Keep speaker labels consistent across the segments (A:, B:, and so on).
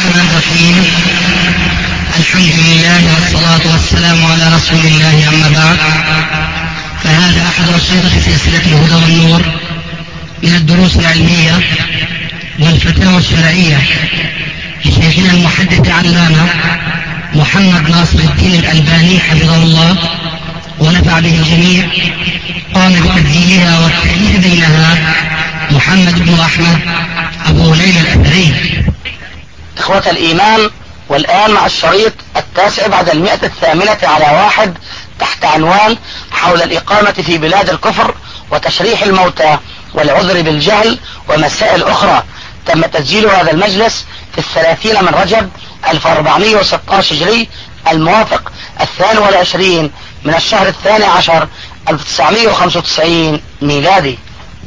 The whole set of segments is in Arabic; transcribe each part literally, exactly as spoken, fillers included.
A: الرحمن الرحيم. الحمد لله والصلاة والسلام على رسول الله، أما بعد، فهذا أحد أشرطة سلسلة الهدى والنور من الدروس العلمية والفتاوى الشرعية لشيخنا المحدث علامة محمد ناصر الدين الألباني حفظه الله ونفع به الجميع. قام بتسجيلها والتأليف بينها محمد بن أحمد أبو ليلى الأثري.
B: إخوة الإيمان، والآن مع الشريط التاسع بعد المئة الثامنة على واحد تحت عنوان حول الإقامة في بلاد الكفر وتشريح الموتى والعذر بالجهل ومسائل أخرى. تم تسجيل هذا المجلس في الثلاثين من رجب ألف وأربعمائة وستة عشر هجري، الموافق الثاني والعشرين من الشهر الثاني عشر ألف وتسعمائة وخمسة وتسعين ميلادي.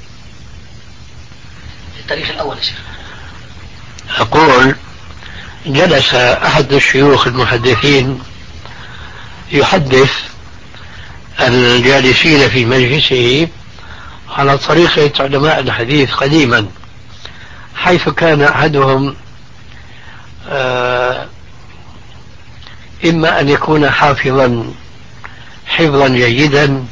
B: التاريخ الأول يا شيخ.
C: أقول: جلس أحد الشيوخ المحدثين يحدث الجالسين في مجلسه على طريقة علماء الحديث قديما، حيث كان أحدهم آه إما أن يكون حافظا حفظا جيدا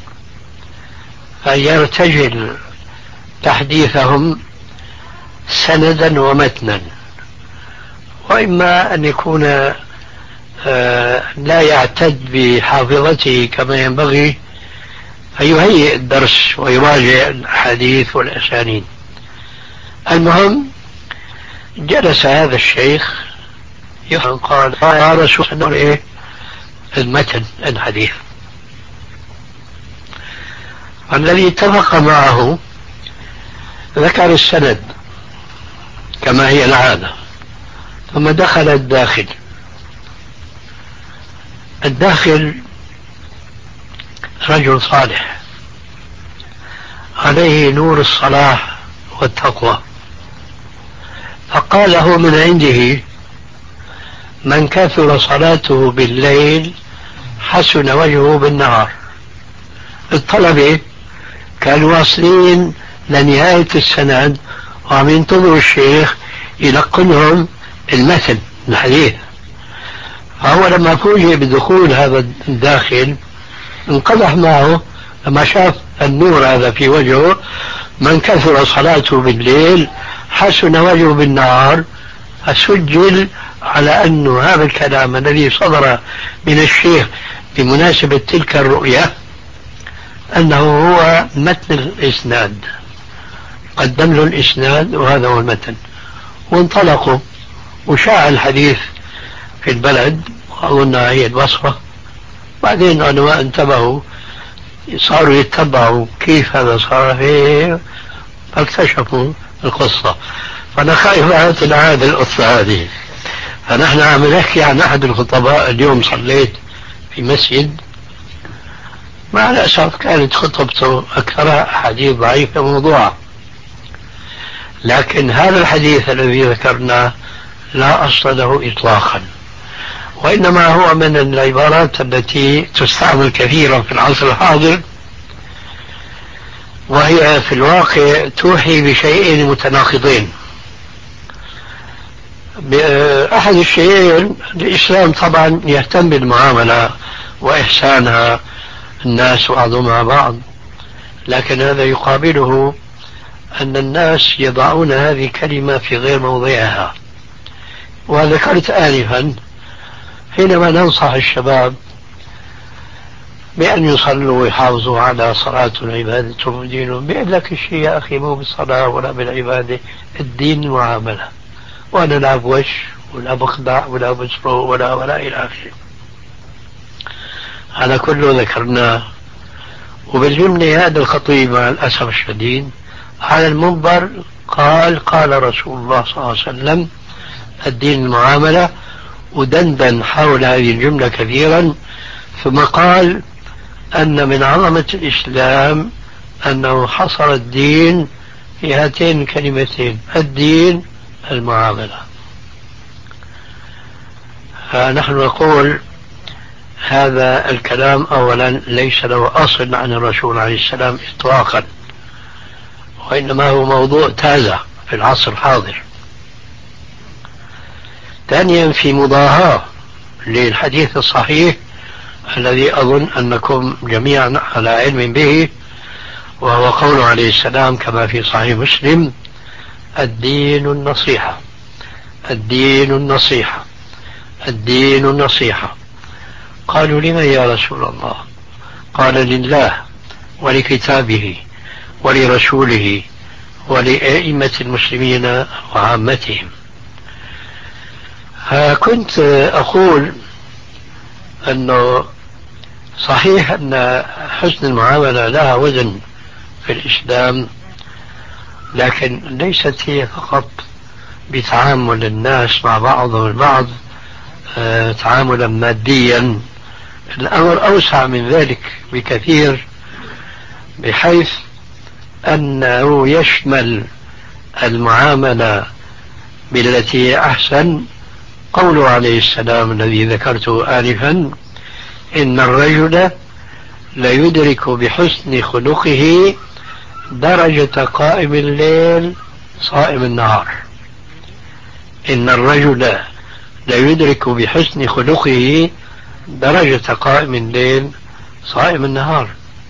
C: فيرتجل تحديثهم سندا ومتنا، وإما أن يكون آه لا يعتد بحافظته كما ينبغي فيهيئ الدرس ويراجع الحديث والأسانيد. المهم، جلس هذا الشيخ قال: يا رسول الله، إيه المتن الحديث؟ الذي اتفق معه ذكر السند كما هي العادة، ثم دخل الداخل. الداخل رجل صالح عليه نور الصلاح والتقوى، فقال له من عنده: من كثر صلاته بالليل حسن وجهه بالنهار. الطلبة كانوا واصلين لنهاية السند وعم ينتظروا الشيخ يلقنهم المثل الحديث، فهو لما فوجئ بدخول هذا الداخل انقضح معه لما شاف النور هذا في وجهه: من كثر صلاته بالليل حسن وجهه بالنهار. فسجل على أن هذا الكلام الذي صدر من الشيخ بمناسبة تلك الرؤية أنه هو متن الإسناد، قدم له الإسناد وهذا هو المتن. وانطلقوا وشاع الحديث في البلد، وأظنها هي البصرة. بعدين العلماء انتبهوا، صاروا يتبعوا كيف هذا صار فيه، فاكتشفوا القصة. فأنا خايف أن تنعاد القصة هذه. فنحن عم نحكي عن أحد الخطباء. اليوم صليت في مسجد، مع الأسف كانت خطبته أكثرها أحاديث ضعيفة موضوعة، لكن هذا الحديث الذي ذكرناه لا أصل له إطلاقا، وإنما هو من العبارات التي تستعمل كثيرا في العصر الحاضر، وهي في الواقع توحي بشيئين متناقضين. أحد الشيئين، الإسلام طبعا يهتم بالمعاملة وإحسانها الناس بعضهم مع بعض، لكن هذا يقابله أن الناس يضعون هذه الكلمة في غير موضعها. وذكرت آنفا حينما ننصح الشباب بأن يصلوا ويحافظوا على صلاة العبادة ودينهم، بيقول لك الشيء يا أخي مو بالصلاة ولا بالعبادة، الدين معاملة، وأنا لا بوش ولا بخدع ولا بسرق ولا ولا إلى آخره. هذا كله ذكرناه. وبالجملة هذا الخطيب مع الأسف الشديد على المنبر قال: قال رسول الله صلى الله عليه وسلم الدين المعاملة، ودندن حول هذه الجملة كثيرا، ثم قال أن من عظمة الإسلام أنه حصر الدين في هاتين الكلمتين: الدين المعاملة. فنحن نقول هذا الكلام أولا ليس له أصل عن الرسول عليه السلام إطلاقا، وإنما هو موضوع تازة في العصر الحاضر. ثانيا في مضاهاة للحديث الصحيح الذي أظن أنكم جميعا على علم به، وهو قوله عليه السلام كما في صحيح مسلم: الدين النصيحة، الدين النصيحة، الدين النصيحة. قالوا: لمن يا رسول الله؟ قال: لله ولكتابه ولرسوله ولأئمة المسلمين وعامتهم. كنت أقول أنه صحيح أن حسن المعاملة لها وزن في الإسلام، لكن ليست هي فقط بتعامل الناس مع بعضهم البعض تعاملا ماديا. الأمر أوسع من ذلك بكثير، بحيث أنه يشمل المعاملة بالتي أحسن. قوله عليه السلام الذي ذكرته آنفا: إن الرجل ليدرك بحسن خلقه درجة قائم الليل صائم النهار. إن الرجل ليدرك بحسن خلقه درجة قائم الليل صائم النهار.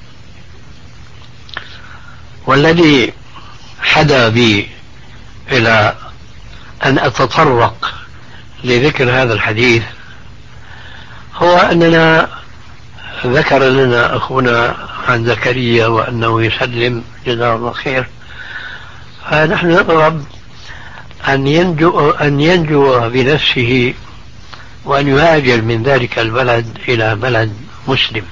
C: والذي حدا بي إلى أن أتطرق لذكر هذا الحديث هو أننا ذكر لنا أخونا عن زكريا وأنه يسلم جزاه الله خير، فنحن نطلب أن ينجو, أن ينجو بنفسه وأن يهاجر من ذلك البلد إلى بلد مسلم.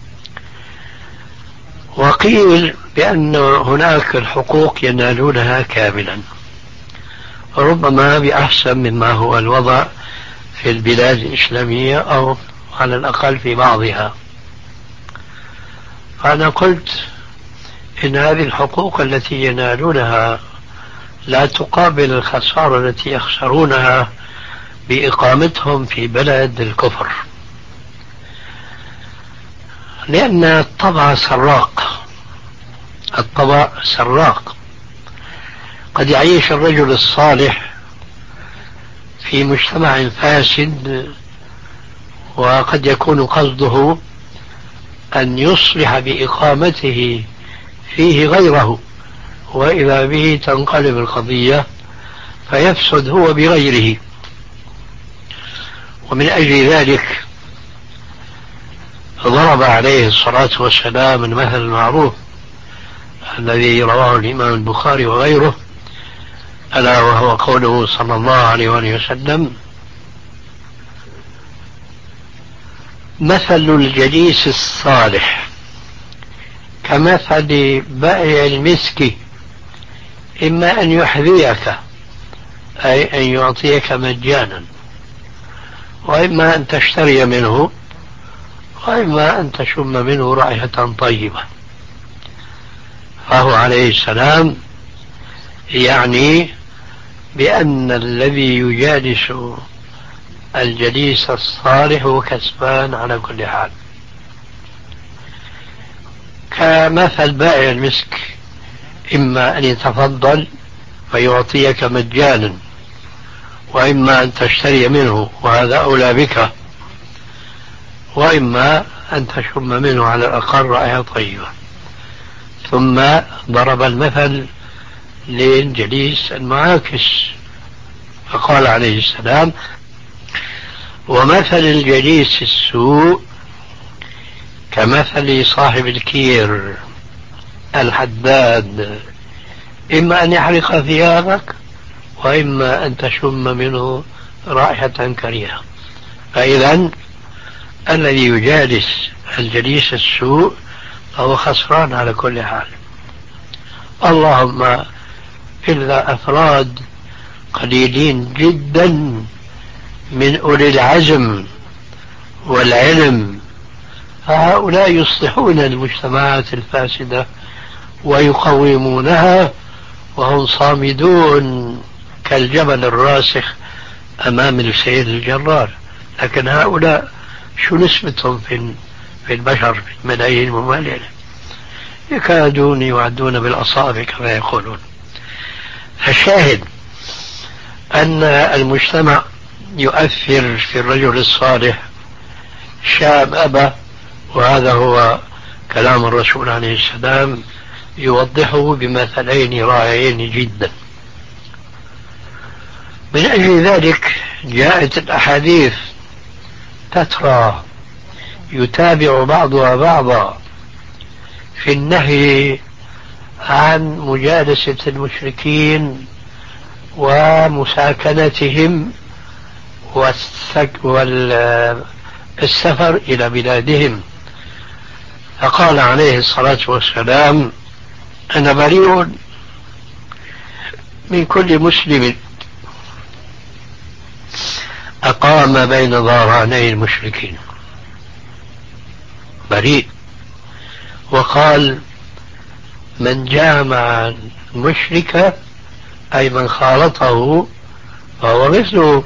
C: وقيل بأن هناك الحقوق ينالونها كاملا، ربما بأحسن مما هو الوضع في البلاد الإسلامية أو على الأقل في بعضها. فأنا قلت إن هذه الحقوق التي ينالونها لا تقابل الخسارة التي يخسرونها بإقامتهم في بلد الكفر، لأن الطبع سراق، الطبع سراق. قد يعيش الرجل الصالح في مجتمع فاسد، وقد يكون قصده أن يصلح بإقامته فيه غيره، وإذا به تنقلب القضية فيفسد هو بغيره. ومن أجل ذلك ضرب عليه الصلاة والسلام المثل المعروف الذي رواه الإمام البخاري وغيره، ألا وهو قوله صلى الله عليه وآله وسلم: مثل الجليس الصالح كمثل بائع المسك، إما أن يحذيك أي أن يعطيك مجانا، وإما أن تشتري منه، وإما أن تشم منه رائحة طيبة. فهو عليه السلام يعني بأن الذي يجالس الجليس الصالح هو كسبان على كل حال، كمثل بائع المسك، إما أن يتفضل فيعطيك مجانا، وإما أن تشتري منه وهذا أولى بك، وإما أن تشم منه على الأقل رائحة طيبة. ثم ضرب المثل للجليس المعاكس فقال عليه السلام: ومثل الجليس السوء كمثل صاحب الكير الحداد، إما أن يحرق ثيابك، وإما أن تشم منه رائحة كريهة. فإذا الذي يجالس الجليس السوء فهو خسران على كل حال، اللهم إلا أفراد قليلين جدا من أولي العزم والعلم، فهؤلاء يصلحون المجتمعات الفاسدة ويقومونها وهم صامدون كالجبل الراسخ أمام السيل الجرار. لكن هؤلاء شو نسبتهم في في البشر في الملايين الممالية؟ يكادون يعدون بالأصابع كما يقولون. فالشاهد أن المجتمع يؤثر في الرجل الصالح شاب أبى، وهذا هو كلام الرسول عليه السلام يوضحه بمثلين رائعين جدا. من أجل ذلك جاءت الأحاديث تترى يتابع بعضها بعضا في النهي عن مجالسة المشركين ومساكنتهم والسفر إلى بلادهم. فقال عليه الصلاة والسلام: أنا بريء من كل مسلم أقام بين ظهراني المشركين، بريء. وقال: من جامع المشرك أي من خالطه فهو مثله.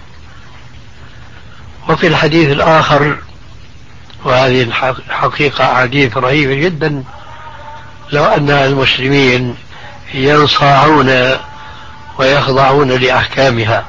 C: وفي الحديث الآخر، وهذه الحقيقة حديث رهيب جدا، لو أن المسلمين ينصاعون ويخضعون لأحكامها.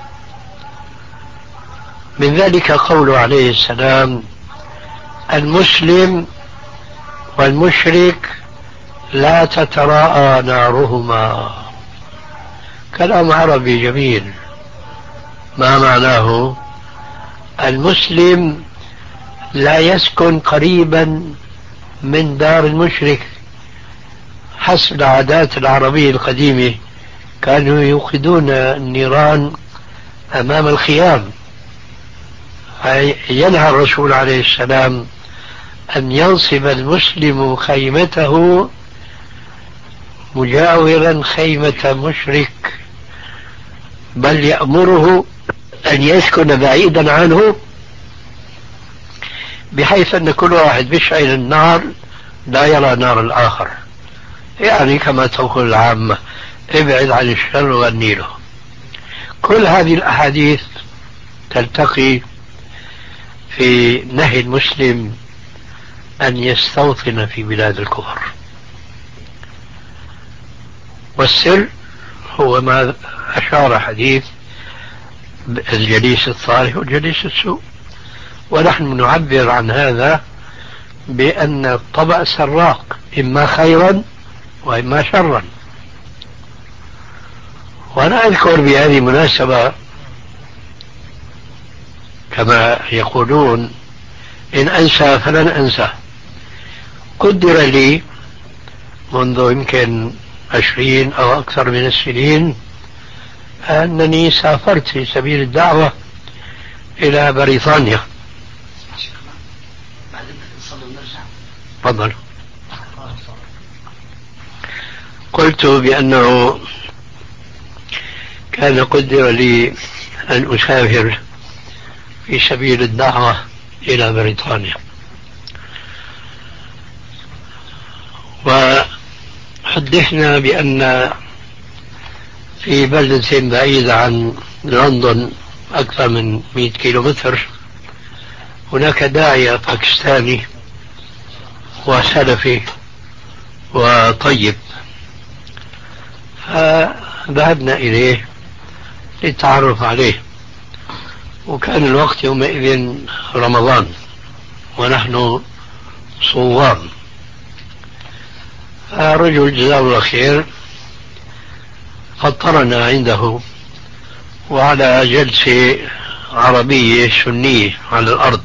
C: من ذلك قوله عليه السلام: المسلم والمشرك لا تتراءى نارهما. كلام عربي جميل. ما معناه؟ المسلم لا يسكن قريبا من دار المشرك. حسب العادات العربية القديمة كانوا يوقدون النيران أمام الخيام. ينهى الرسول عليه السلام أن ينصب المسلم خيمته مجاورا خيمة مشرك، بل يأمره أن يسكن بعيدا عنه، بحيث أن كل واحد بيشعل النار لا يرى نار الآخر، يعني كما تقول العامة: ابعد عن الشر وغني له. كل هذه الأحاديث تلتقي في نهي المسلم أن يستوطن في بلاد الكفر. والسر هو ما أشار حديث الجليس الصالح والجليس السوء، ونحن نعبر عن هذا بأن الطبع سراق، إما خيرا وإما شرا. وأنا أذكر بهذه المناسبة كما يقولون: إن أنسى فلن أنسى. قدر لي منذ يمكن عشرين أو أكثر من السنين أنني سافرت في سبيل الدعوة إلى بريطانيا. تفضل. قلت بأنه كان قدر لي أن أسافر في سبيل الدعوة إلى بريطانيا، وحدثنا بأن في بلدة بعيدة عن لندن أكثر من مئة كيلومتر هناك داعية باكستاني وسلفي وطيب، فذهبنا إليه للتعرف عليه. وكان الوقت يومئذ رمضان ونحن صوام. رجل جزاه الله خير فطرنا عنده وعلى جلسة عربية سنية على الأرض،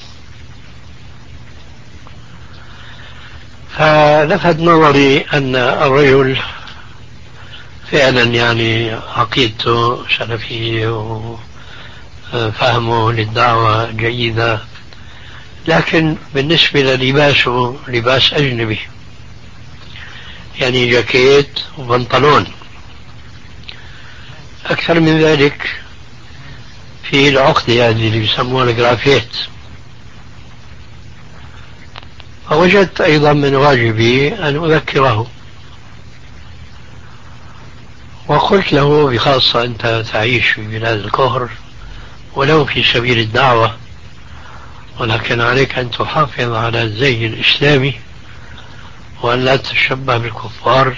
C: فلفت نظري أن الرجل فعلا يعني عقيدته سلفية وفهمه للدعوة جيدة، لكن بالنسبة للباسه لباس أجنبي، يعني جاكيت وبنطلون. أكثر من ذلك في العقدة هذه اللي بيسموها الجرافيت. فوجدت أيضا من واجبي أن أذكره، وقلت له بخاصة: أنت تعيش في بلاد الكفر ولو في سبيل الدعوة، ولكن عليك أن تحافظ على الزي الإسلامي وأن لا تتشبه بالكفار،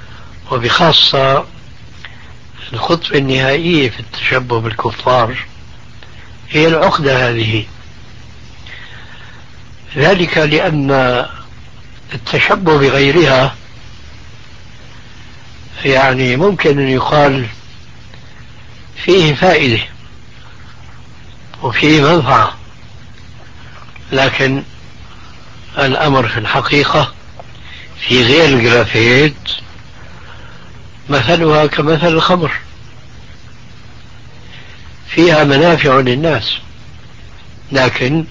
C: وبخاصة الخطوة النهائية في التشبه بالكفار هي العقدة هذه. ذلك لأن التشبه بغيرها يعني ممكن أن يقال فيه فائدة وفيه منفعة، لكن الأمر في الحقيقة في غير الجرافيت مثلها كمثل الخمر، فيها منافع للناس لكن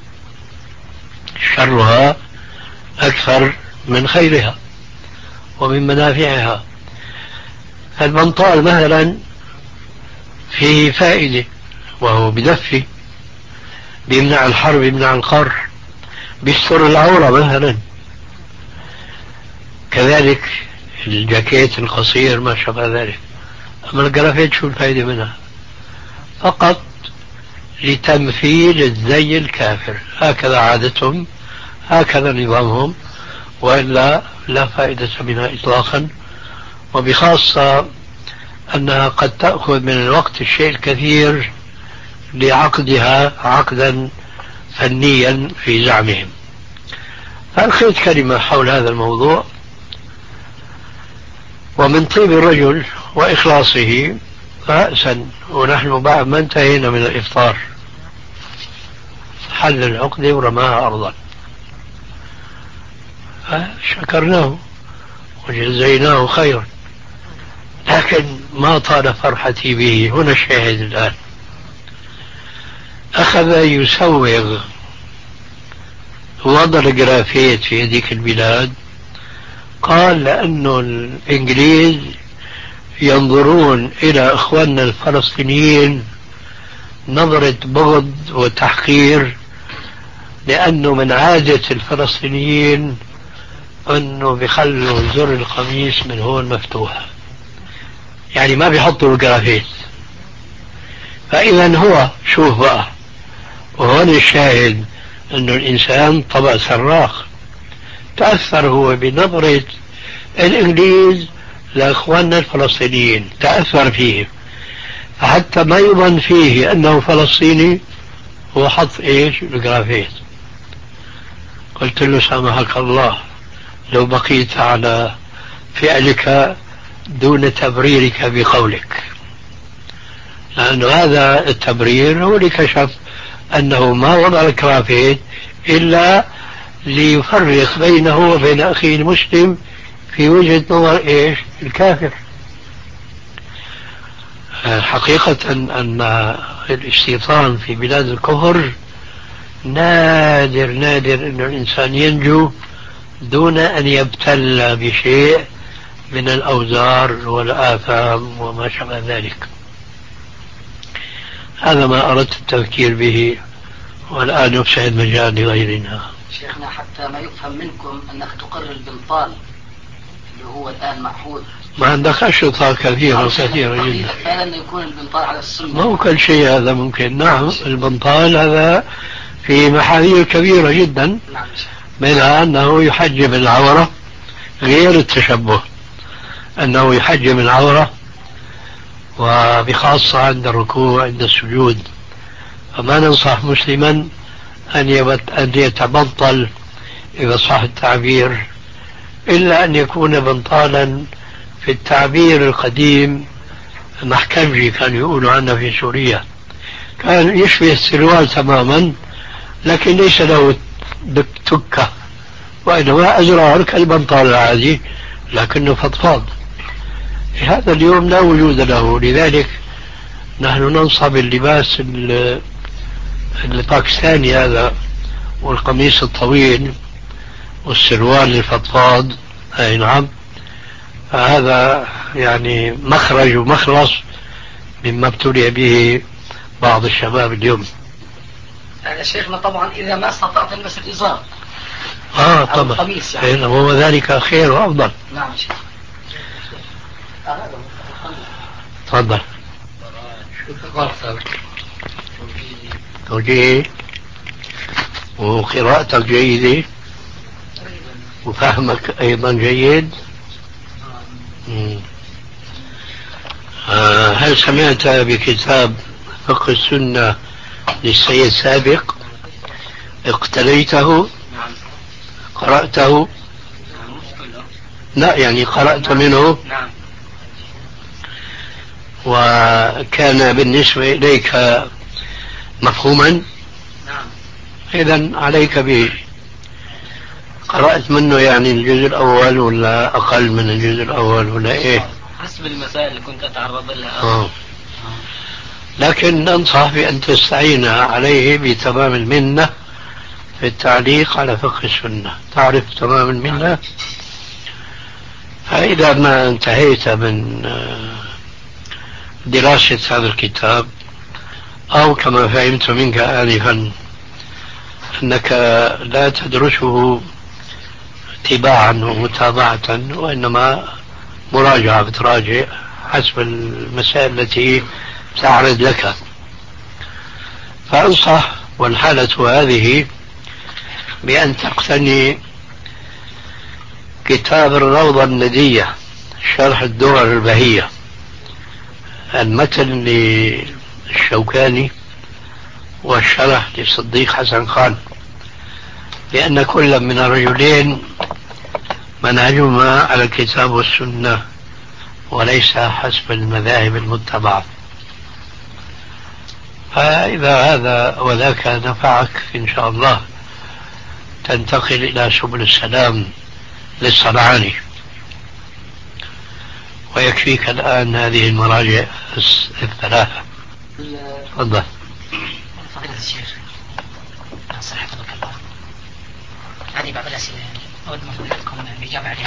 C: شرها أكثر من خيرها ومن منافعها. المنطال مثلا فيه فائدة وهو بدفي، بيمنع الحر بيمنع القر، بيستر العورة مثلا. كذلك الجاكيت القصير ما شابه ذلك. أما الجرافيت شو الفائدة منها؟ فقط لتمثيل الزي الكافر، هكذا عادتهم، هكذا نظامهم، وإلا لا فائدة منها إطلاقا. وبخاصة أنها قد تأخذ من الوقت الشيء الكثير لعقدها عقدا فنيا في زعمهم. فألقيت كلمة حول هذا الموضوع، ومن طيب الرجل وإخلاصه رأسا ونحن بعد ما انتهينا من الإفطار حل العقدة ورماها أرضا، شكرناه وجزيناه خيرا، لكن ما طال فرحتي به. هنا الشاهد الآن، أخذ يسوغ وضع الجرافيت في هذيك البلاد. قال لأنه الإنجليز ينظرون إلى إخواننا الفلسطينيين نظرة بغض وتحقير، لأنه من عادة الفلسطينيين أنه بيخلوا زر القميص من هون مفتوح، يعني ما بيحطوا الجرافيت. فإذا هو شوف بقى، وهون الشاهد أنه الإنسان طبع صراخ، تأثر هو بنظرة الإنجليز لإخواننا الفلسطينيين، تأثر فيه حتى ما يظن فيه أنه فلسطيني، هو حط إيش الجرافيت. قلت له سامحك الله لو بقيت على فعلك دون تبريرك بقولك، لأن هذا التبرير هو اللي كشف أنه ما وضع الجرافيت إلا ليفرق بينه وبين أخيه المسلم في وجهة نظر إيش الكافر. حقيقة أن الاستيطان في بلاد الكفر نادر نادر أن الإنسان ينجو دون أن يبتلى بشيء من الأوزار والآثام وما شابه ذلك. هذا ما أردت التفكير به، والآن يفسح المجال لغيرنا.
B: شيخنا حتى ما يفهم منكم أنك تقرر البنطال اللي هو الآن معهود،
C: ما عندك أشرطة كثيرة كثيرة جدا،
B: فعلا يكون البنطال على السنة.
C: ما هو كل شيء هذا ممكن. نعم البنطال هذا في محاذير كبيرة جدا، منها أنه يحجب العورة، غير التشبه أنه يحجب العورة، وبخاصة عند الركوع عند السجود. فما ننصح مسلما أن يتبطل إذا صح التعبير، إلا أن يكون بنطالا في التعبير القديم محكمجي كانوا يقولوا عنه في سوريا، كان يشبه السروال تماما لكن ليس له تكة، وإنما أزرار كالبنطال العادي لكنه فضفاض. هذا اليوم لا وجود له، لذلك نحن ننصب اللباس الباكستاني هذا والقميص الطويل والسروال الفضفاض. أي نعم، هذا يعني مخرج ومخلص مما ابتلي به بعض الشباب اليوم.
B: هذا شيخنا طبعا إذا ما استطعت تلبس الإزار
C: آه طبعا القميص يعني. هو ذلك خير وأفضل.
B: نعم شيخ.
C: تفضل.
D: شو ثقافتك؟
C: توجيه وقراءتك جيدة وفهمك أيضا جيد. آه هل سمعت بكتاب فقه السنة للسيد سابق اقتليته قرأته؟ لا يعني قرأت منه وكان بالنسبة إليك مفهوما؟ إذن عليك به. قرأت منه يعني الجزء الأول ولا أقل من الجزء الأول ولا إيه؟
B: حسب المسائل اللي كنت أتعرض لها.
C: آه. لكن ننصح بأن تستعين عليه بتمام المنة في التعليق على فقه السنة. تعرف تمام المنة؟ فإذا ما انتهيت من دراسة هذا الكتاب أو كما فهمت منك آنفا أنك لا تدرسه اتباعا ومتابعة وإنما مراجعة بتراجع حسب المسائل التي تعرض لك، فأنصح والحالة هذه بأن تقتني كتاب الروضة الندية شرح الدرر البهية، المتن للشوكاني والشرح للصديق حسن خان، لأن كل من الرجلين منهجهما على الكتاب والسنة وليس حسب المذاهب المتبعة. فإذا هذا وذاك نفعك إن شاء الله تنتقل إلى سبل السلام للصنعاني، ويكفيك الآن هذه المراجع الثلاثة. تفضل.
A: فضيلة الشيخ صحة الله، هذه بعض الأسئلة أود من فضيلتكم الإجابة عليها.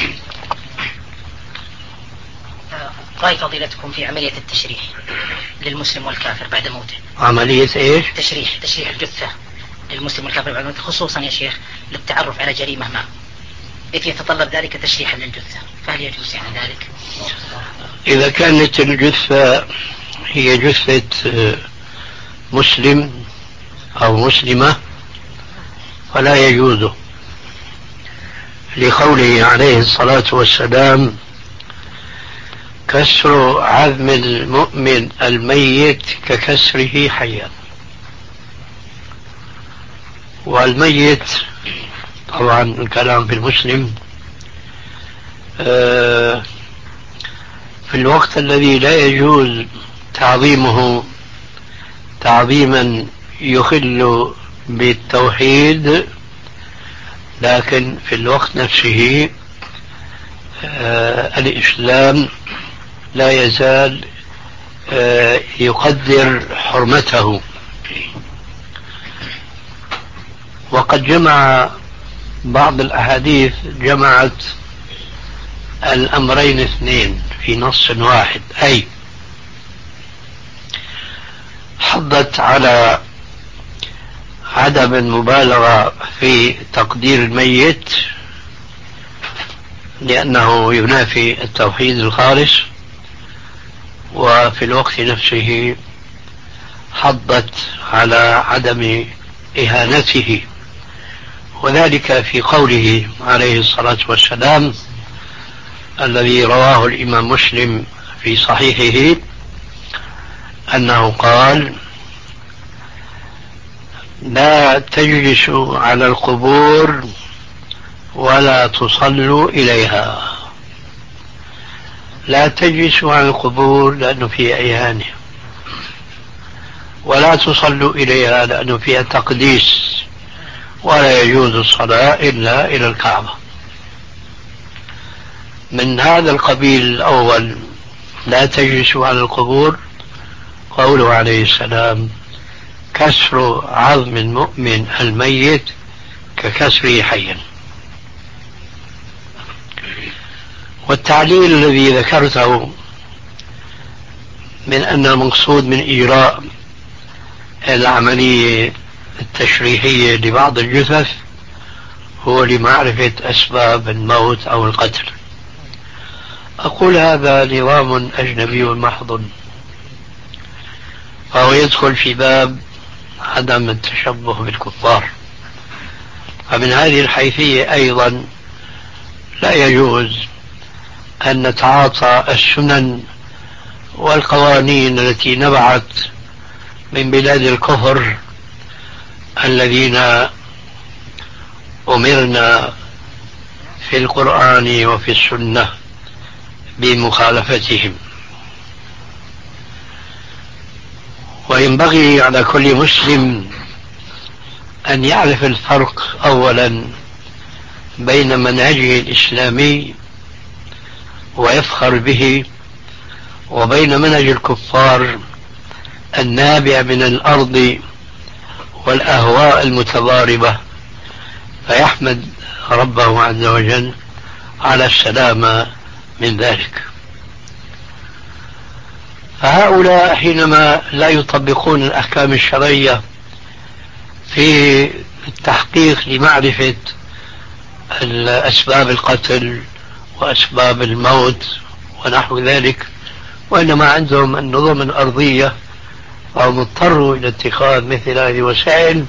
A: رأي فضيلتكم في عملية التشريح للمسلم والكافر بعد موته.
C: عملية إيش؟
A: تشريح تشريح الجثة للمسلم والكافر بعد موته، خصوصا يا شيخ للتعرف على جريمة ما، إذ يتطلب ذلك تشريحا للجثة، فهل يجوز يعني ذلك؟
C: إذا كانت الجثة هي جثة مسلم أو مسلمة فلا يجوز، لقوله عليه الصلاة والسلام: كسر عظم المؤمن الميت ككسره حيا. والميت طبعا الكلام في المسلم في الوقت الذي لا يجوز تعظيمه تعظيما يخل بالتوحيد، لكن في الوقت نفسه الإسلام لا يزال يقدر حرمته. وقد جمع بعض الأحاديث جمعت الأمرين اثنين في نص واحد، أي حضت على عدم المبالغة في تقدير الميت لأنه ينافي التوحيد الخالص، وفي الوقت نفسه حضت على عدم إهانته، وذلك في قوله عليه الصلاة والسلام الذي رواه الإمام مسلم في صحيحه أنه قال: لا تجلسوا على القبور ولا تصلوا إليها. لا تجلسوا على القبور لأنه فيها إهانة، ولا تصلوا إليها لأنه فيها تقديس، ولا يجوز الصلاة إلا إلى الكعبة. من هذا القبيل الأول لا تجلسوا على القبور قوله عليه السلام: كسر عظم المؤمن الميت ككسره حيا. والتعليل الذي ذكرته من أن المقصود من إجراء العملية التشريحية لبعض الجثث هو لمعرفة أسباب الموت أو القتل، أقول هذا نظام أجنبي محض، فهو يدخل في باب عدم التشبه بالكفار. فمن هذه الحيثية أيضا لا يجوز أن نتعاطى السنن والقوانين التي نبعت من بلاد الكفر الذين أمرنا في القرآن وفي السنة بمخالفتهم. وينبغي على كل مسلم أن يعرف الفرق أولا بين منهجه الإسلامي ويفخر به، وبين منهج الكفار النابع من الأرض والأهواء المتضاربة، فيحمد ربه عز وجل على السلامة من ذلك. فهؤلاء حينما لا يطبقون الأحكام الشرعية في التحقيق لمعرفة أسباب القتل وأسباب الموت ونحو ذلك، وإنما عندهم النظم الأرضية، فهم اضطروا إلى اتخاذ مثل هذه الوسائل،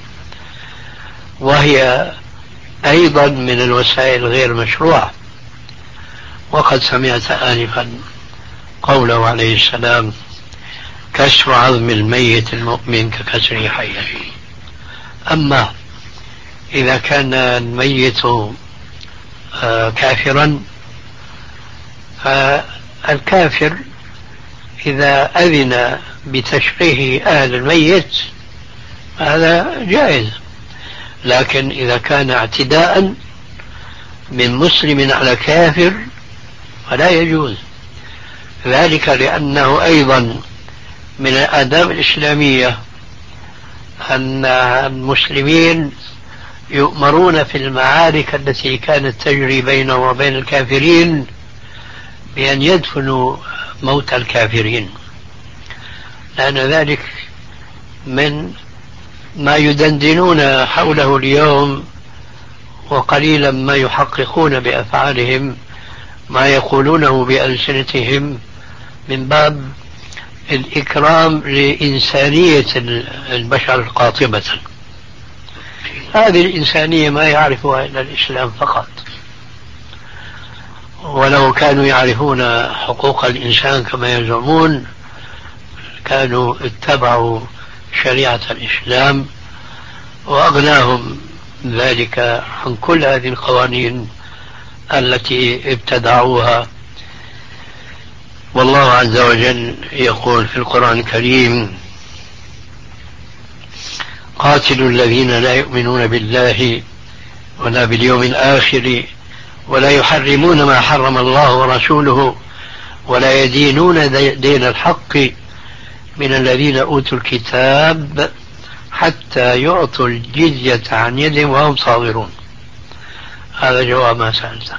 C: وهي أيضا من الوسائل غير مشروعة. وقد سمعت آنفا قوله عليه السلام: كسر عظم الميت المؤمن ككسر حيه. أما إذا كان الميت كافرا، فالكافر إذا أذن بتشريح أهل الميت هذا جائز، لكن إذا كان اعتداء من مسلم على كافر فلا يجوز ذلك، لأنه أيضا من الآداب الإسلامية أن المسلمين يؤمرون في المعارك التي كانت تجري بينهم وبين الكافرين بأن يدفنوا موت الكافرين، لأن ذلك من ما يدندنون حوله اليوم، وقليلا ما يحققون بأفعالهم ما يقولونه بألسنتهم من باب الإكرام لإنسانية البشر قاطبة. هذه الإنسانية ما يعرفها إلا الإسلام فقط، ولو كانوا يعرفون حقوق الإنسان كما يزعمون كانوا اتبعوا شريعة الإسلام وأغناهم ذلك عن كل هذه القوانين التي ابتدعوها. والله عز وجل يقول في القرآن الكريم: قاتلوا الذين لا يؤمنون بالله ولا باليوم الآخر ولا يحرمون ما حرم الله ورسوله ولا يدينون دين الحق من الذين أوتوا الكتاب حتى يعطوا الجزية عن يد وهم صاغرون. هذا جواب ما سألته.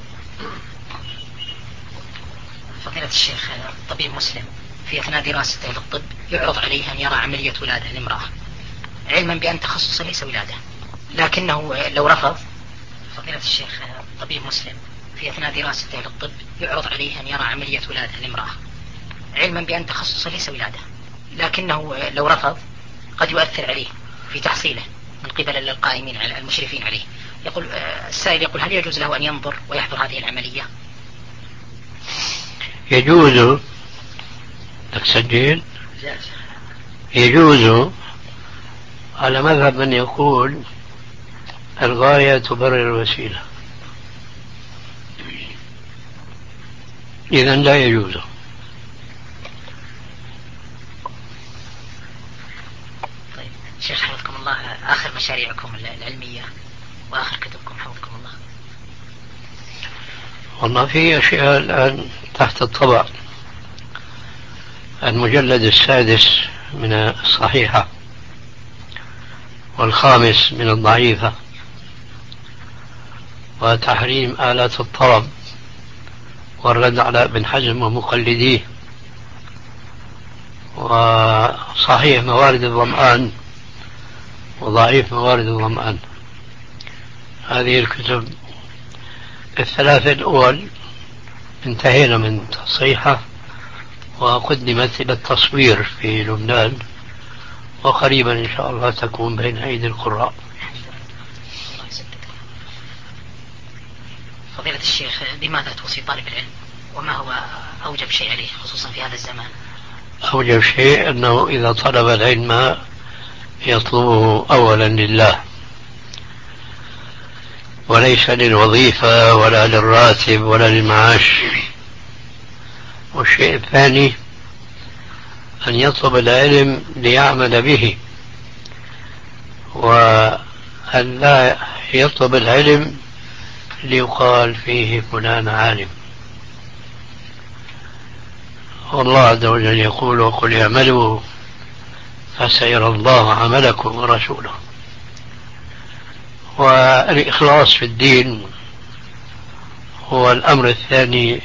B: فضيلة الشيخ، طبيب مسلم في أثناء دراسته للطب يعرض عليه أن يرى عملية ولادة لامرأة، علما بأن تخصصه ليس ولادة، لكنه لو رفض. فضيلة الشيخ، طبيب مسلم في أثناء دراسته للطب يعرض عليه أن يرى عملية ولادة لامرأة، علما بأن تخصصه ليس ولادة، لكنه لو رفض قد يؤثر عليه في تحصيله من قبل القائمين على المشرفين عليه. يقول السائل يقول: هل يجوز له أن ينظر ويحضر هذه العملية؟
C: يجوز. تسجل. يجوز على مذهب من يقول الغاية تبرر الوسيلة، إذن لا يجوز.
B: طيب شيخ حفظكم الله، آخر مشاريعكم العلمية وآخر كتبكم حفظكم الله؟
C: والله في أشياء الآن تحت الطبع. المجلد السادس من الصحيحة والخامس من الضعيفة، وتحريم آلات الطرب والرد على ابن حزم ومقلديه، وصحيح موارد الظمآن وضعيف موارد الظمآن. هذه الكتب الثلاثة الأول انتهينا من تصحيحها وقدمت إلى التصوير في لبنان، وقريبا إن شاء الله تكون بين أيدي القراء.
B: فضيلة الشيخ، بماذا توصي طالب العلم، وما هو أوجب شيء عليه خصوصا في هذا الزمان؟
C: أوجب شيء أنه إذا طلب العلم يطلبه أولا لله وليس للوظيفة ولا للراتب ولا للمعاش. والشيء الثاني أن يطلب العلم ليعمل به، وأن لا يطلب العلم ليقال فيه فلان عالم. والله عز وجل يقول: وقل اعملوا فسيرى الله عملكم ورسوله. والإخلاص في الدين هو الأمر الثاني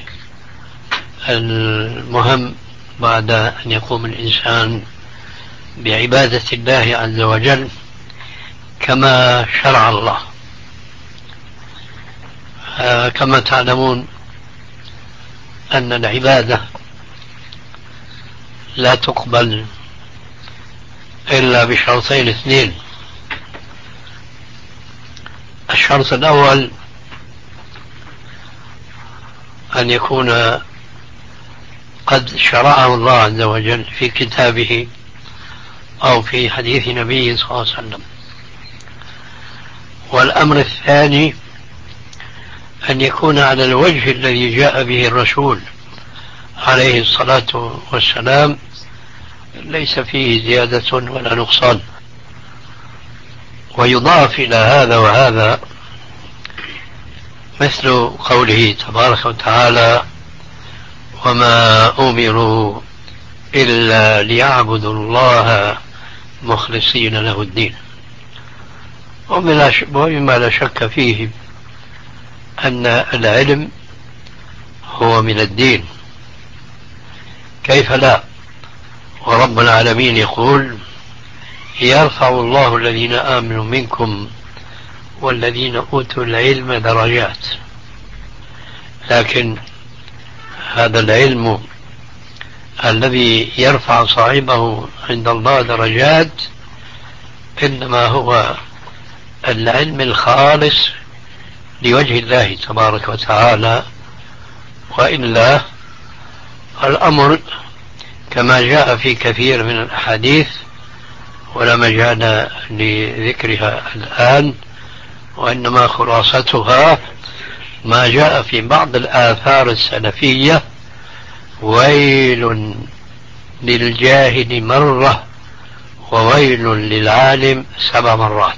C: المهم بعد أن يقوم الإنسان بعبادة الله عز وجل كما شرع الله. آه كما تعلمون أن العبادة لا تقبل إلا بشرطين اثنين. الشرط الأول أن يكون قد شرعه الله عز وجل في كتابه أو في حديث نبيه صلى الله عليه وسلم. والأمر الثاني أن يكون على الوجه الذي جاء به الرسول عليه الصلاة والسلام، ليس فيه زيادة ولا نقصان. ويضاف إلى هذا وهذا مثل قوله تبارك وتعالى: وما أمروا إلا ليعبدوا الله مخلصين له الدين. ومما لا شك فيه أن العلم هو من الدين، كيف لا؟ ورب العالمين يقول: يرفع الله الذين آمنوا منكم والذين أوتوا العلم درجات. لكن هذا العلم الذي يرفع صاحبه عند الله درجات إنما هو العلم الخالص لوجه الله تبارك وتعالى، وإلا الأمر كما جاء في كثير من الأحاديث ولا مجال لذكرها الآن، وإنما خلاصتها ما جاء في بعض الآثار السلفية: ويل للجاهل مرة وويل للعالم سبع مرات.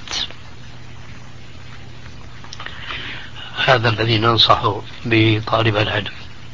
C: هذا الذي ننصح به طالب العلم.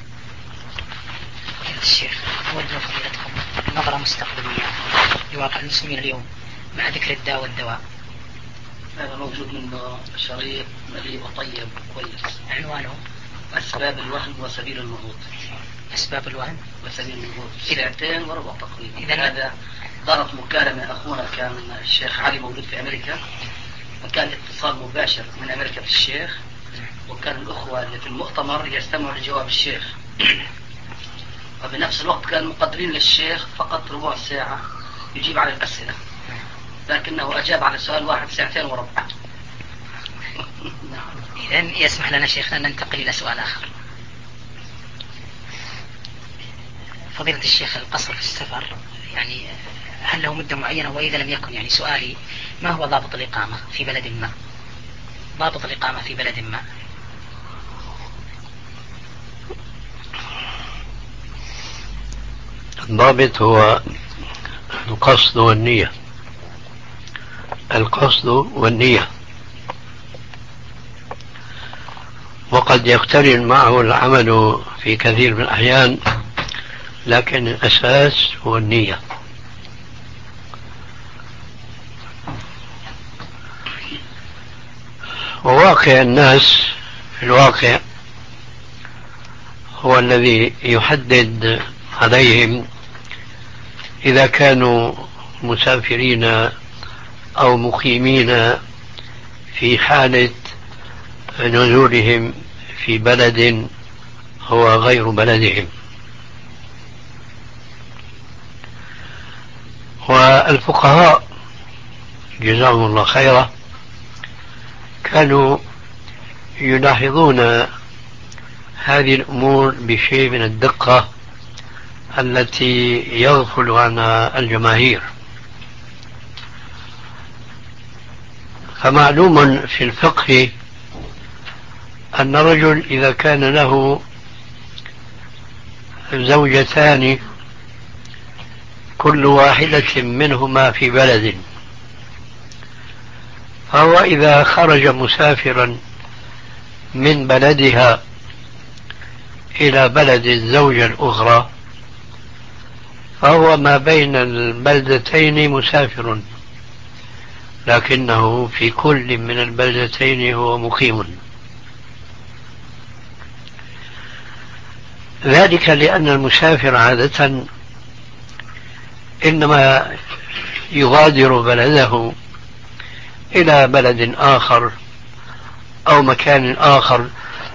A: الشيخ أوجه فضيلتكم نظرة مستقبلية لواقع المسلمين اليوم مع ذكر الداء والدواء.
B: هذا موجود منه شريط مليء وطيب وكويس،
A: عنوانه
B: أسباب الوهم وسبيل النهوض.
A: أسباب الوهم
B: وسبيل النهوض، ساعتين وربع تقريبا.
A: إذن
B: هذا دارت مكالمة، أخونا كان الشيخ علي موجود في أمريكا، وكان اتصال مباشر من أمريكا في الشيخ، وكان الأخوة اللي في المؤتمر يستمعوا لجواب الشيخ، وبنفس الوقت كانوا مقدرين للشيخ فقط ربع ساعة يجيب على الأسئلة، لكنه أجاب على سؤال واحد ساعتين وربع.
A: إذن يسمح لنا شيخنا أن ننتقل إلى سؤال آخر. فضيلة الشيخ، القصر في السفر يعني هل له مدة معينة؟ وإذا لم يكن، يعني سؤالي: ما هو ضابط الإقامة في بلد ما؟ ضابط الإقامة في بلد ما.
C: الضابط هو القصد والنية. القصد والنية، وقد يقترن معه العمل في كثير من الأحيان، لكن الأساس هو النية. وواقع الناس في الواقع هو الذي يحدد عليهم إذا كانوا مسافرين أو مقيمين في حالة نزولهم في بلد هو غير بلدهم. والفقهاء جزاهم الله خيرا كانوا يلاحظون هذه الأمور بشيء من الدقة التي يغفل عنها الجماهير. فمعلوم في الفقه أن الرجل إذا كان له زوجتان كل واحدة منهما في بلد، فهو إذا خرج مسافرا من بلدها إلى بلد الزوجة الأخرى فهو ما بين البلدتين مسافر، لكنه في كل من البلدتين هو مقيم. ذلك لأن المسافر عادة إنما يغادر بلده إلى بلد آخر أو مكان آخر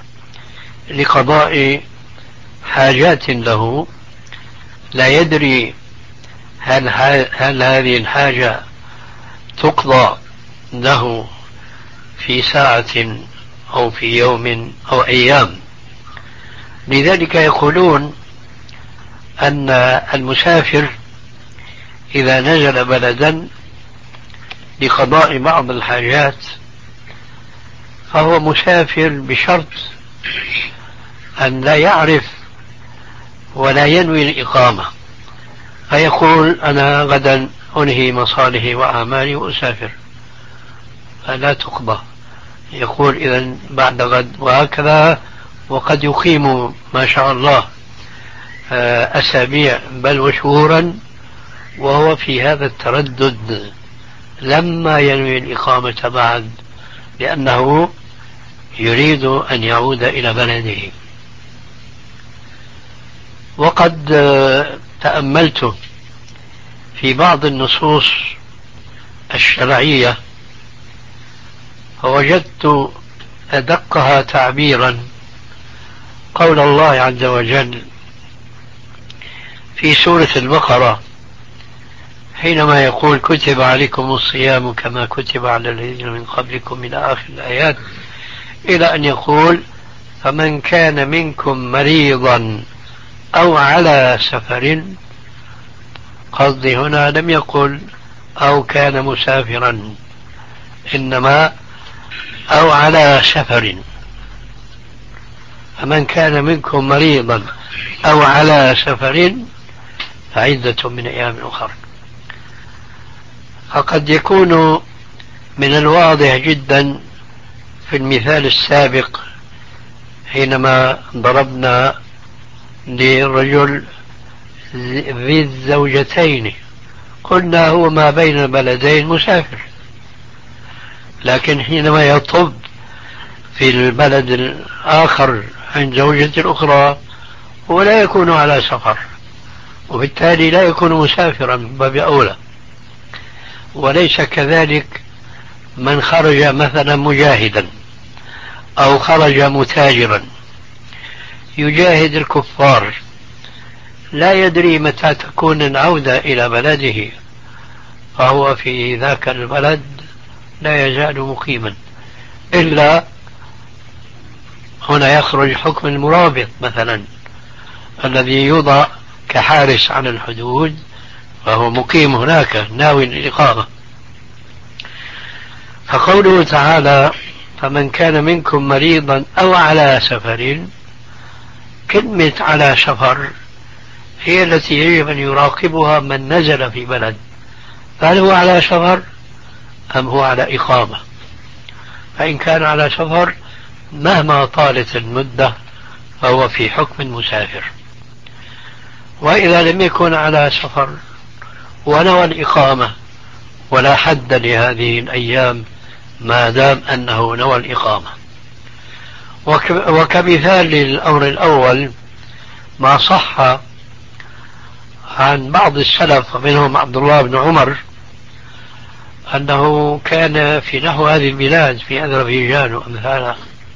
C: لقضاء حاجات له، لا يدري هل, هل هذه الحاجة تقضى له في ساعة أو في يوم أو أيام. لذلك يقولون أن المسافر إذا نزل بلدا لقضاء بعض الحاجات فهو مسافر بشرط أن لا يعرف ولا ينوي الإقامة، فيقول أنا غدا أنهي مصالحي وأعمالي وأسافر، فلا تقضى. يقول إذن بعد غد وهكذا، وقد يقيم ما شاء الله أسابيع بل وشهورا وهو في هذا التردد لما ينوي الإقامة بعد، لأنه يريد أن يعود إلى بلده. وقد تأملت في بعض النصوص الشرعية فوجدت أدقها تعبيرا قول الله عز وجل في سورة البقرة حينما يقول كتب عليكم الصيام كما كتب على الذين من قبلكم من آخر الآيات، إلى أن يقول فمن كان منكم مريضا أو على سفر. قصدي هنا لم يقل أو كان مسافرا، إنما أو على سفر. فمن كان منكم مريضا أو على سفر فعدة من أيام أخرى. فقد يكون من الواضح جدا في المثال السابق حينما ضربنا للرجل ذي الزوجتين قلنا هو ما بين البلدين مسافر، لكن حينما يطب في البلد الآخر عند زوجة الأخرى هو لا يكون على سفر، وبالتالي لا يكون مسافرا باب أولى. وليس كذلك من خرج مثلا مجاهدا أو خرج متاجرا يجاهد الكفار، لا يدري متى تكون العودة إلى بلده، فهو في ذاك البلد لا يزال مقيما، إلا هنا يخرج حكم المرابط مثلا الذي يوضع كحارس على الحدود، فهو مقيم هناك ناوي الإقامة. فقوله تعالى فمن كان منكم مريضا أو على سفر، كلمة على سفر هي التي يجب أن يراقبها من نزل في بلد، فهل هو على سفر أم هو على إقامة؟ فإن كان على سفر مهما طالت المدة فهو في حكم المسافر، وإذا لم يكن على سفر ونوى الإقامة ولا حد لهذه الأيام ما دام أنه نوى الإقامة. وكمثال للأمر الأول ما صح عن بعض السلف ومنهم عبد الله بن عمر أنه كان في نحو هذه البلاد في أذربيجان وأمثالها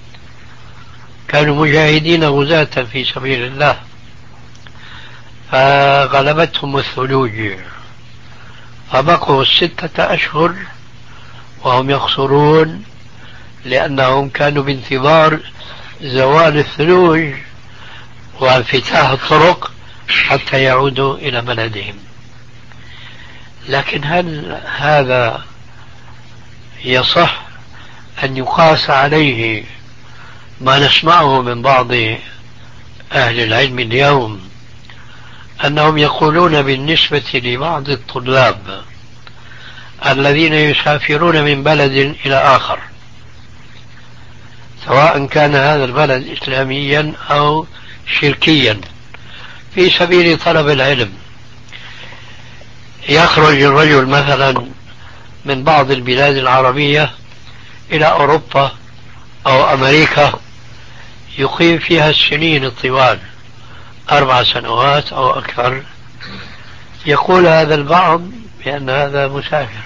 C: كانوا مجاهدين غزاة في سبيل الله، فغلبتهم الثلوج فبقوا ستة أشهر وهم يخسرون، لأنهم كانوا بانتظار زوال الثلوج وانفتاح الطرق حتى يعودوا إلى بلدهم. لكن هل هذا يصح أن يقاس عليه ما نسمعه من بعض أهل العلم اليوم أنهم يقولون بالنسبة لبعض الطلاب الذين يسافرون من بلد إلى آخر، سواء كان هذا البلد إسلاميا أو شركيا، في سبيل طلب العلم، يخرج الرجل مثلا من بعض البلاد العربية إلى أوروبا أو أمريكا، يقيم فيها السنين الطوال، أربع سنوات أو أكثر. يقول هذا البعض بأن هذا مسافر.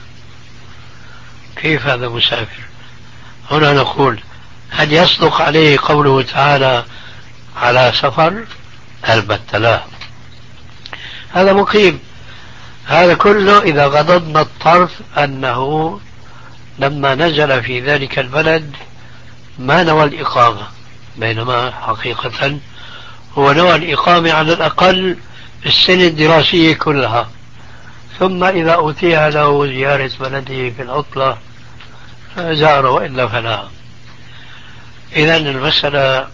C: كيف هذا مسافر؟ هنا نقول هل يصدق عليه قوله تعالى على سفر؟ البتة لا، هذا مقيم. هذا كله إذا غضضنا الطرف أنه لما نزل في ذلك البلد ما نوى الإقامة، بينما حقيقة هو نوى الإقامة على الأقل السنة الدراسية كلها، ثم إذا أتيح له زيارة بلده في العطلة فزار، وإلا فلا. إذن المسألة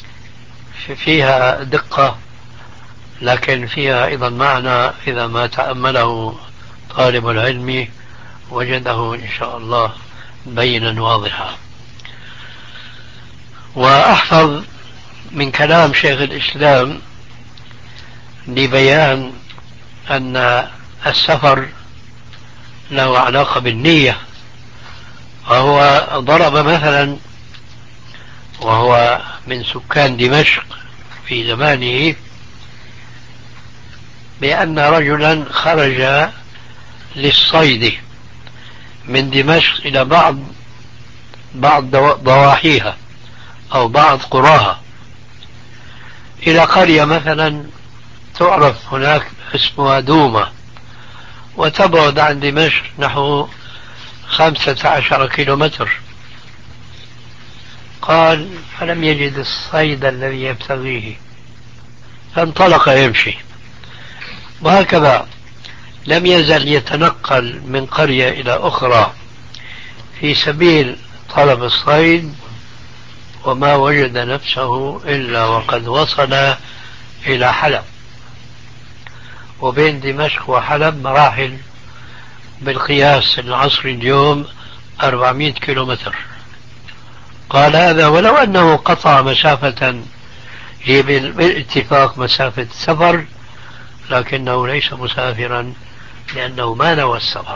C: فيها دقة، لكن فيها أيضا معنى إذا ما تأمله طالب العلم وجده إن شاء الله بينا واضحا. وأحفظ من كلام شيخ الإسلام لبيان أن السفر له علاقة بالنية، وهو ضرب مثلا وهو من سكان دمشق في زمانه بأن رجلا خرج للصيد من دمشق إلى بعض بعض ضواحيها أو بعض قراها، إلى قرية مثلا تعرف هناك اسمها دومة، وتبعد عن دمشق نحو خمسة عشر كيلومتر. قال فلم يجد الصيد الذي يبتغيه فانطلق يمشي، وهكذا لم يزل يتنقل من قرية إلى أخرى في سبيل طلب الصيد، وما وجد نفسه إلا وقد وصل إلى حلب، وبين دمشق وحلب مراحل بالقياس العصر اليوم أربعمائة كيلومتر. قال هذا ولو أنه قطع مسافة هي بالاتفاق مسافة سفر، لكنه ليس مسافرا لأنه ما نوى السفر.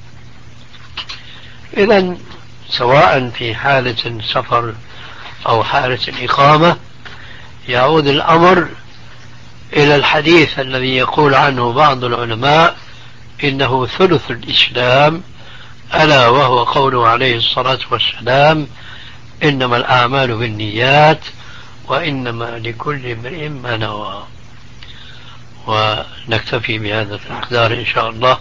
C: إذن سواء في حالة السفر أو حالة الإقامة يعود الأمر إلى الحديث الذي يقول عنه بعض العلماء إنه ثلث الإسلام، ألا وهو قوله عليه الصلاة والسلام إنما الأعمال بالنيات وإنما لكل امرئ ما نوى. ونكتفي بهذا المقدار إن شاء الله،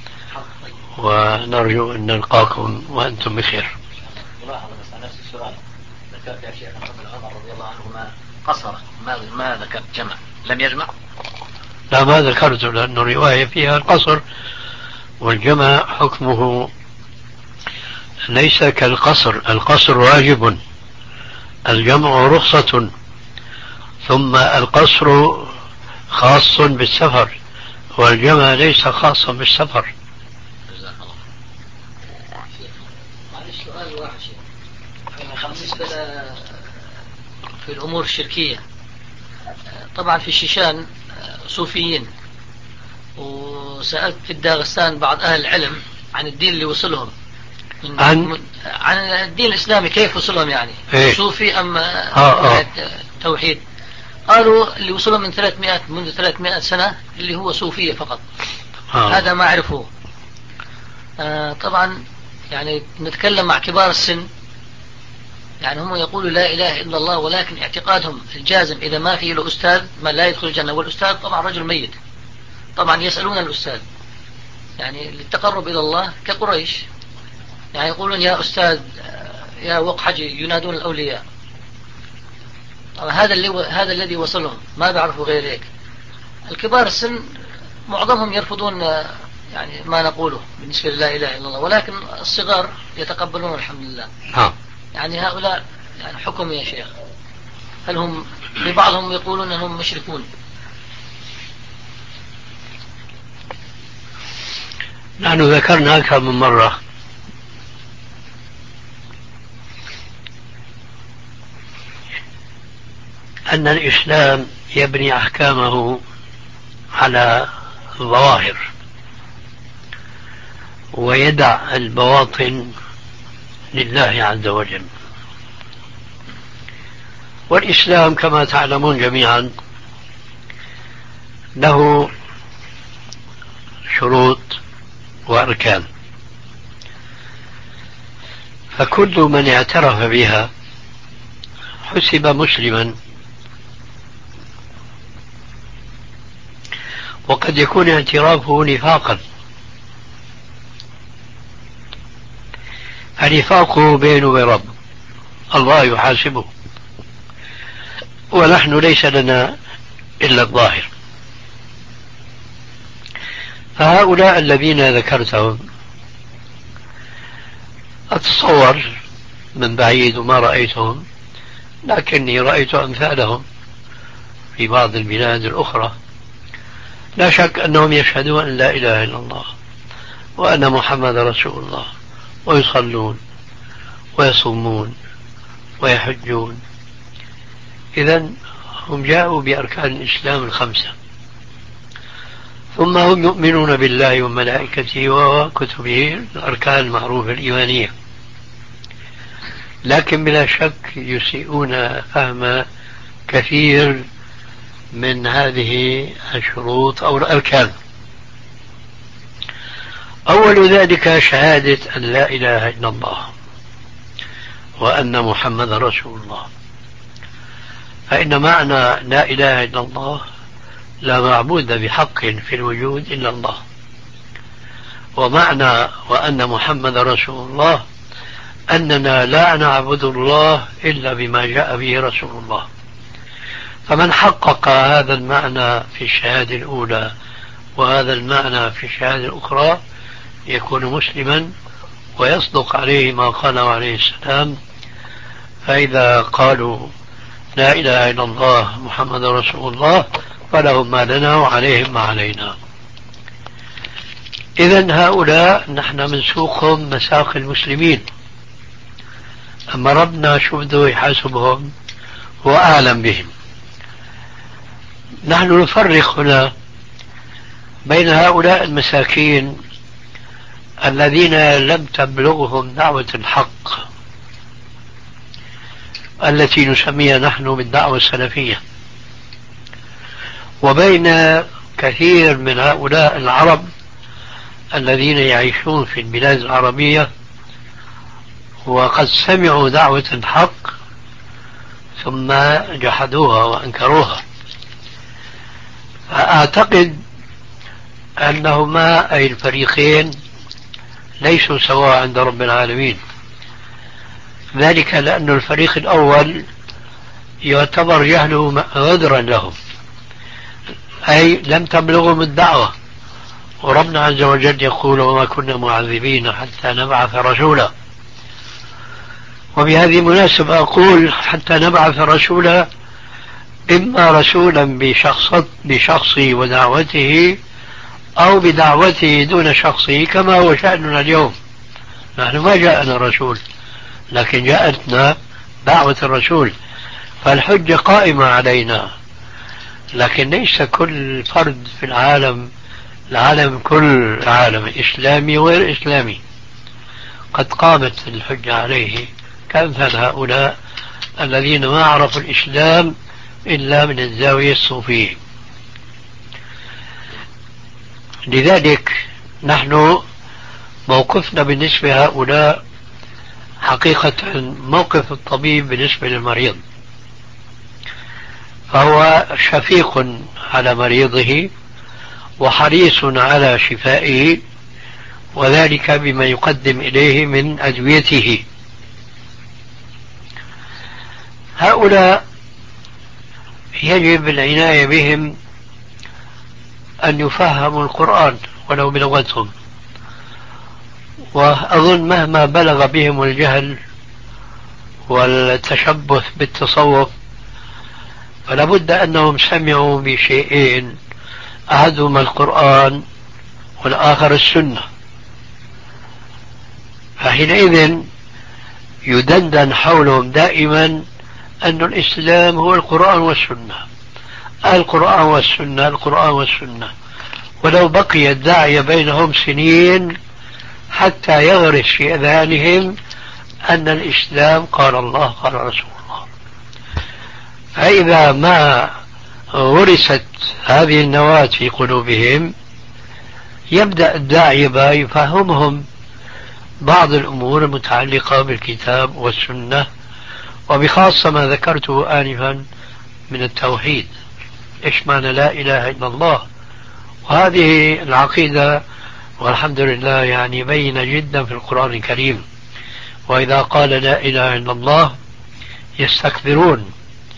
C: ونرجو أن نلقاكم وأنتم بخير.
E: ملاحظة بس على نفس السؤال، ذكرت يا شيخ ابن عمر رضي الله عنهما قصر، ما ما ذكرت جمع، لم يجمع؟
C: لا ما ذكرته، لأنه رواية فيها القصر، والجمع حكمه ليس كالقصر. القصر واجب، الجمع رخصة، ثم القصر خاص بالسفر، والجمع ليس خاصا بالسفر.
E: معلش سؤال واحد بالنسبة في الأمور الشركية، طبعا في الشيشان صوفيين، وسألت في الداغستان بعض أهل العلم عن الدين اللي وصلهم من
C: عن
E: عن الدين الإسلامي كيف وصلهم، يعني
C: إيه؟
E: صوفي أم
C: آه آه.
E: توحيد؟ قالوا اللي وصلهم من ثلاثمائة منذ ثلاثمائة سنة اللي هو صوفية فقط. آه. هذا ما أعرفه. آه طبعا يعني نتكلم مع كبار السن، يعني هم يقولوا لا إله إلا الله، ولكن اعتقادهم الجازم إذا ما في له أستاذ ما لا يدخل الجنة، والأستاذ طبعا رجل ميت. طبعا يسألون الأستاذ يعني للتقرب إلى الله كقريش، يعني يقولون يا أستاذ يا وقحجي، ينادون الأولياء. طبعا هذا اللي هذا الذي وصلهم، ما بعرفوا غير هيك. الكبار السن معظمهم يرفضون يعني ما نقوله بالنسبة للا إله إلا الله، ولكن الصغار يتقبلون الحمد لله.
C: ها.
E: يعني هؤلاء يعني حكم يا شيخ، هل هم في بعضهم يقولون أنهم مشركون؟
C: نحن ذكرنا أكثر من مرة أن الإسلام يبني أحكامه على الظواهر ويدع البواطن لله عز وجل. والإسلام كما تعلمون جميعا له شروط وأركان، فكل من اعترف بها حسب مسلما، وقد يكون اعترافه نفاقا، فنفاقه بينه وبين رب الله يحاسبه، ونحن ليس لنا إلا الظاهر. فهؤلاء الذين ذكرتهم أتصور من بعيد وما رأيتهم، لكني رأيت أمثالهم في بعض البلاد الأخرى، لا شك أنهم يشهدون أن لا إله إلا الله وأن محمد رسول الله، ويصلون ويصومون ويحجون. إذن هم جاءوا بأركان الإسلام الخمسة، ثم هم يؤمنون بالله وملائكته وكتبه، الأركان المعروفة الإيمانية، لكن بلا شك يسيئون فهم كثير من هذه الشروط أو الأركان. أول ذلك شهادة أن لا إله إلا الله وأن محمد رسول الله. فإن معنى لا إله إلا الله لا معبود بحق في الوجود إلا الله، ومعنى وأن محمد رسول الله أننا لا نعبد الله إلا بما جاء به رسول الله. فمن حقق هذا المعنى في الشهادة الأولى وهذا المعنى في الشهادة الأخرى يكون مسلما ويصدق عليه ما قاله عليه السلام. فإذا قالوا لا إله إلا الله محمد رسول الله فلهم ما لنا وعليهم ما علينا. إذن هؤلاء نحن منسوقهم مساق المسلمين، أما ربنا شو بده يحاسبهم هو أعلم بهم. نحن نفرق هنا بين هؤلاء المساكين الذين لم تبلغهم دعوة الحق التي نسميها نحن بالدعوة السلفية، وبين كثير من هؤلاء العرب الذين يعيشون في البلاد العربية وقد سمعوا دعوة الحق ثم جحدوها وأنكروها. فأعتقد أنهما أي الفريقين ليسوا سواء عند رب العالمين، ذلك لأن الفريق الأول يعتبر جهله عذرا لهم، أي لم تبلغهم الدعوة، وربنا عز وجل يقول وما كنا معذبين حتى نبعث رسولا. وبهذه المناسبة أقول حتى نبعث رسولا، إما رسولا بشخص بشخصه ودعوته أو بدعوته دون شخصه كما هو شأننا اليوم. نحن ما جاءنا رسول لكن جاءتنا دعوة الرسول، فالحجة قائمة علينا، لكن ليس كل فرد في العالم العالم كل عالم إسلامي وغير إسلامي قد قامت الحجة عليه، كأمثال هؤلاء الذين ما عرفوا الإسلام إلا من الزاوية الصوفية. لذلك نحن موقفنا بالنسبة لهؤلاء حقيقة موقف الطبيب بالنسبة للمريض، فهو شفيق على مريضه وحريص على شفائه، وذلك بما يقدم إليه من أدويته. هؤلاء يجب العناية بهم أن يفهموا القرآن ولو بلغتهم. وأظن مهما بلغ بهم الجهل والتشبث بالتصوف فلا بد أنهم سمعوا بشيئين، أحدهما القرآن والآخر السنة، فحينئذ يدندن حولهم دائما أن الإسلام هو القرآن والسنة، القرآن والسنة القرآن والسنة، ولو بقي الداعية بينهم سنين حتى يغرس في أذهانهم أن الإسلام قال الله قال رسول الله. فإذا ما غرست هذه النواة في قلوبهم يبدأ الداعية يفهمهم بعض الأمور المتعلقة بالكتاب والسنة، وبخاصة ما ذكرته آنفا من التوحيد، إيش معنى لا إله إلا الله. وهذه العقيدة والحمد لله يعني بينة جدا في القرآن الكريم. وإذا قال لا إله إلا الله يستكبرون،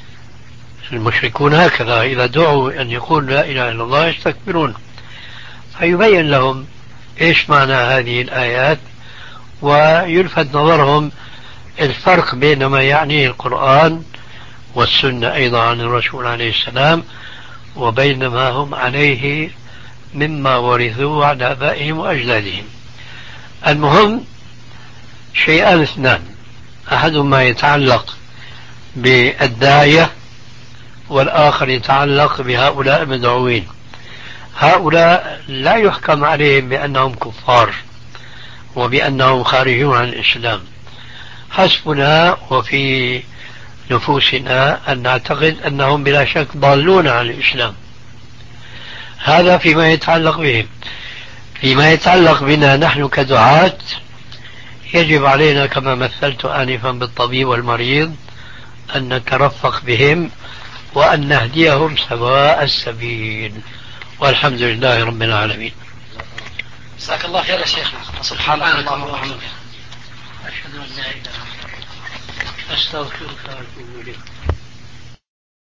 C: المشركون هكذا إذا دعوا أن يقول لا إله إلا الله يستكبرون، فيبين لهم إيش معنى هذه الآيات، ويلفت نظرهم الفرق بين ما يعنيه القرآن والسنة أيضا عن الرسول عليه السلام وبين ما هم عليه مما ورثوه عن آبائهم وأجدادهم. المهم شيئان اثنان، أحدهما يتعلق بالداعية والآخر يتعلق بهؤلاء المدعوين. هؤلاء لا يحكم عليهم بأنهم كفار وبأنهم خارجون عن الإسلام، حسبنا وفي نفوسنا أن نعتقد أنهم بلا شك ضالون عن الإسلام. هذا فيما يتعلق بهم. فيما يتعلق بنا نحن كدعاة يجب علينا كما مثلت آنفا بالطبيب والمريض أن نترفق بهم وأن نهديهم سواء السبيل، والحمد لله رب العالمين.
B: جزاك الله خير يا شيخنا. سبحانك اللهم وبحمدك،
C: أشهد أن لا إله إلا أنت أستغفرك وأتوب إليك.